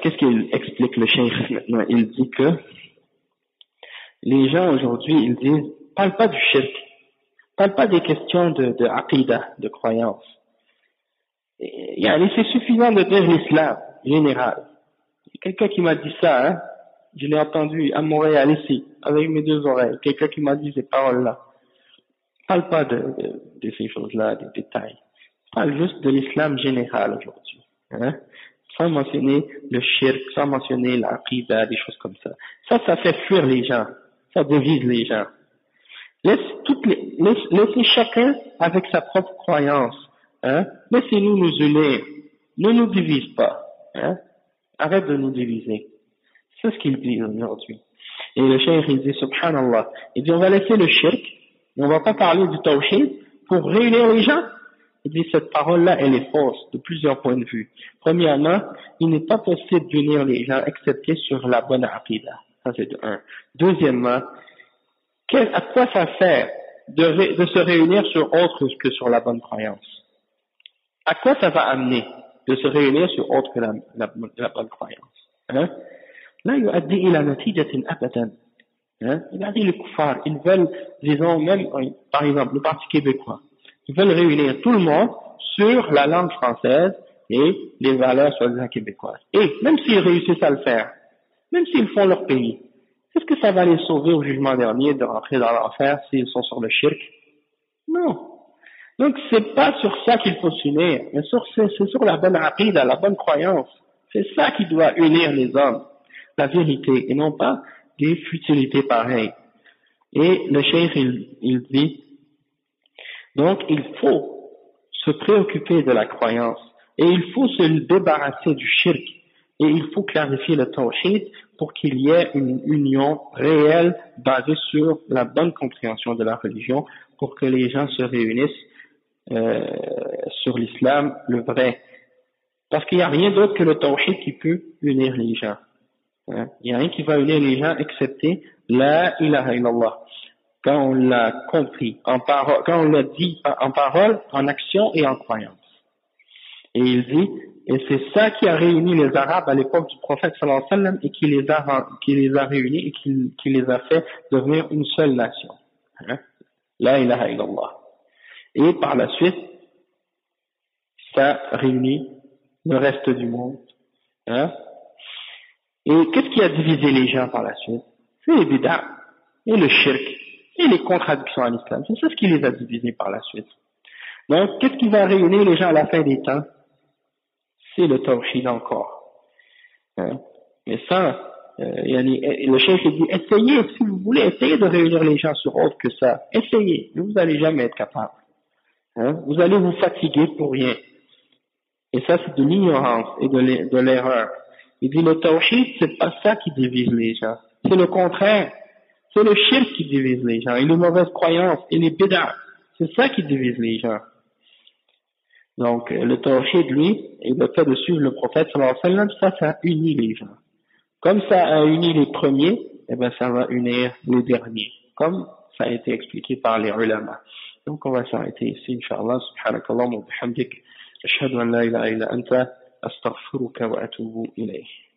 qu'est-ce qu'il explique le cheikh maintenant? Il dit que les gens aujourd'hui, ils disent, parle pas du shirk, parle pas des questions de aqidah, de croyance. C'est suffisant de dire l'islam général. Quelqu'un qui m'a dit ça, hein, je l'ai entendu à Montréal ici, avec mes deux oreilles. Quelqu'un qui m'a dit ces paroles-là. Parle pas de ces choses-là, des détails. Parle juste de l'islam général aujourd'hui, hein, sans mentionner le shirk, sans mentionner l'aqidah, des choses comme ça. Ça fait fuir les gens. Ça divise les gens. Laissez chacun avec sa propre croyance. Hein? Laissez-nous nous unir. Ne nous divise pas. Hein? Arrête de nous diviser. C'est ce qu'il dit aujourd'hui. Et le cheikh, il dit, subhanallah, il dit, on va laisser le shirk, on va pas parler du tawhid pour réunir les gens. Il dit, cette parole-là, elle est fausse, de plusieurs points de vue. Premièrement, il n'est pas possible d'unir les gens, excepté sur la bonne aqidah. Ça, c'est de un. Deuxièmement, à quoi ça sert de se réunir sur autre que sur la bonne croyance? À quoi ça va amener de se réunir sur autre que la bonne croyance? Hein? Là, يؤدي إلى نتيجة أبدا. Hein? Regardez les kuffars, ils veulent, disons même, par exemple, le Parti québécois, ils veulent réunir tout le monde sur la langue française et les valeurs soi-disant québécoises. Et même s'ils réussissent à le faire, même s'ils font leur pays, est-ce que ça va les sauver au jugement dernier de rentrer dans l'enfer s'ils sont sur le shirk? Non. Donc c'est pas sur ça qu'il faut s'unir, mais c'est sur la bonne aqidah, la bonne croyance. C'est ça qui doit unir les hommes, la vérité, et non pas des futilités pareilles. Et le cheikh, il dit, donc il faut se préoccuper de la croyance, et il faut se débarrasser du shirk, et il faut clarifier le tawhid pour qu'il y ait une union réelle basée sur la bonne compréhension de la religion, pour que les gens se réunissent sur l'islam, le vrai. Parce qu'il n'y a rien d'autre que le tawhid qui peut unir les gens. Hein? Il n'y a rien qui va unir les gens excepté la ilaha illallah. Quand on l'a compris, en parole, quand on l'a dit en parole, en action et en croyance. Et il dit, et c'est ça qui a réuni les Arabes à l'époque du prophète sallallahu alayhi wa sallam et qui les a réunis et qui les a fait devenir une seule nation. Hein? La ilaha illallah. Et par la suite, ça réunit le reste du monde. Hein? Et qu'est-ce qui a divisé les gens par la suite? C'est les bid'ah, et le shirk, et les contradictions à l'islam. C'est ça ce qui les a divisés par la suite. Donc, qu'est-ce qui va réunir les gens à la fin des temps? C'est le tawhid encore. Hein? Mais ça, le cheikh dit, essayez, si vous voulez, essayez de réunir les gens sur autre que ça. Essayez, mais vous n'allez jamais être capable. Hein? Vous allez vous fatiguer pour rien. Et ça, c'est de l'ignorance et de l'erreur. Il dit, le tawhid, c'est pas ça qui divise les gens. C'est le contraire. C'est le shirk qui divise les gens, et les mauvaises croyances, et les bid'ah. C'est ça qui divise les gens. Donc, le tawhid, lui, et le fait de suivre le prophète, sallallahu alayhi wa sallam, ça unit les gens. Comme ça a uni les premiers, eh ben, ça va unir les derniers. Comme ça a été expliqué par les ulama. Donc, on va s'arrêter ici, Inch'Allah. Subhanakallah wa bihamdik. Ashhadu an la ilaha illa anta, astaghfiruka wa atubu ilayh.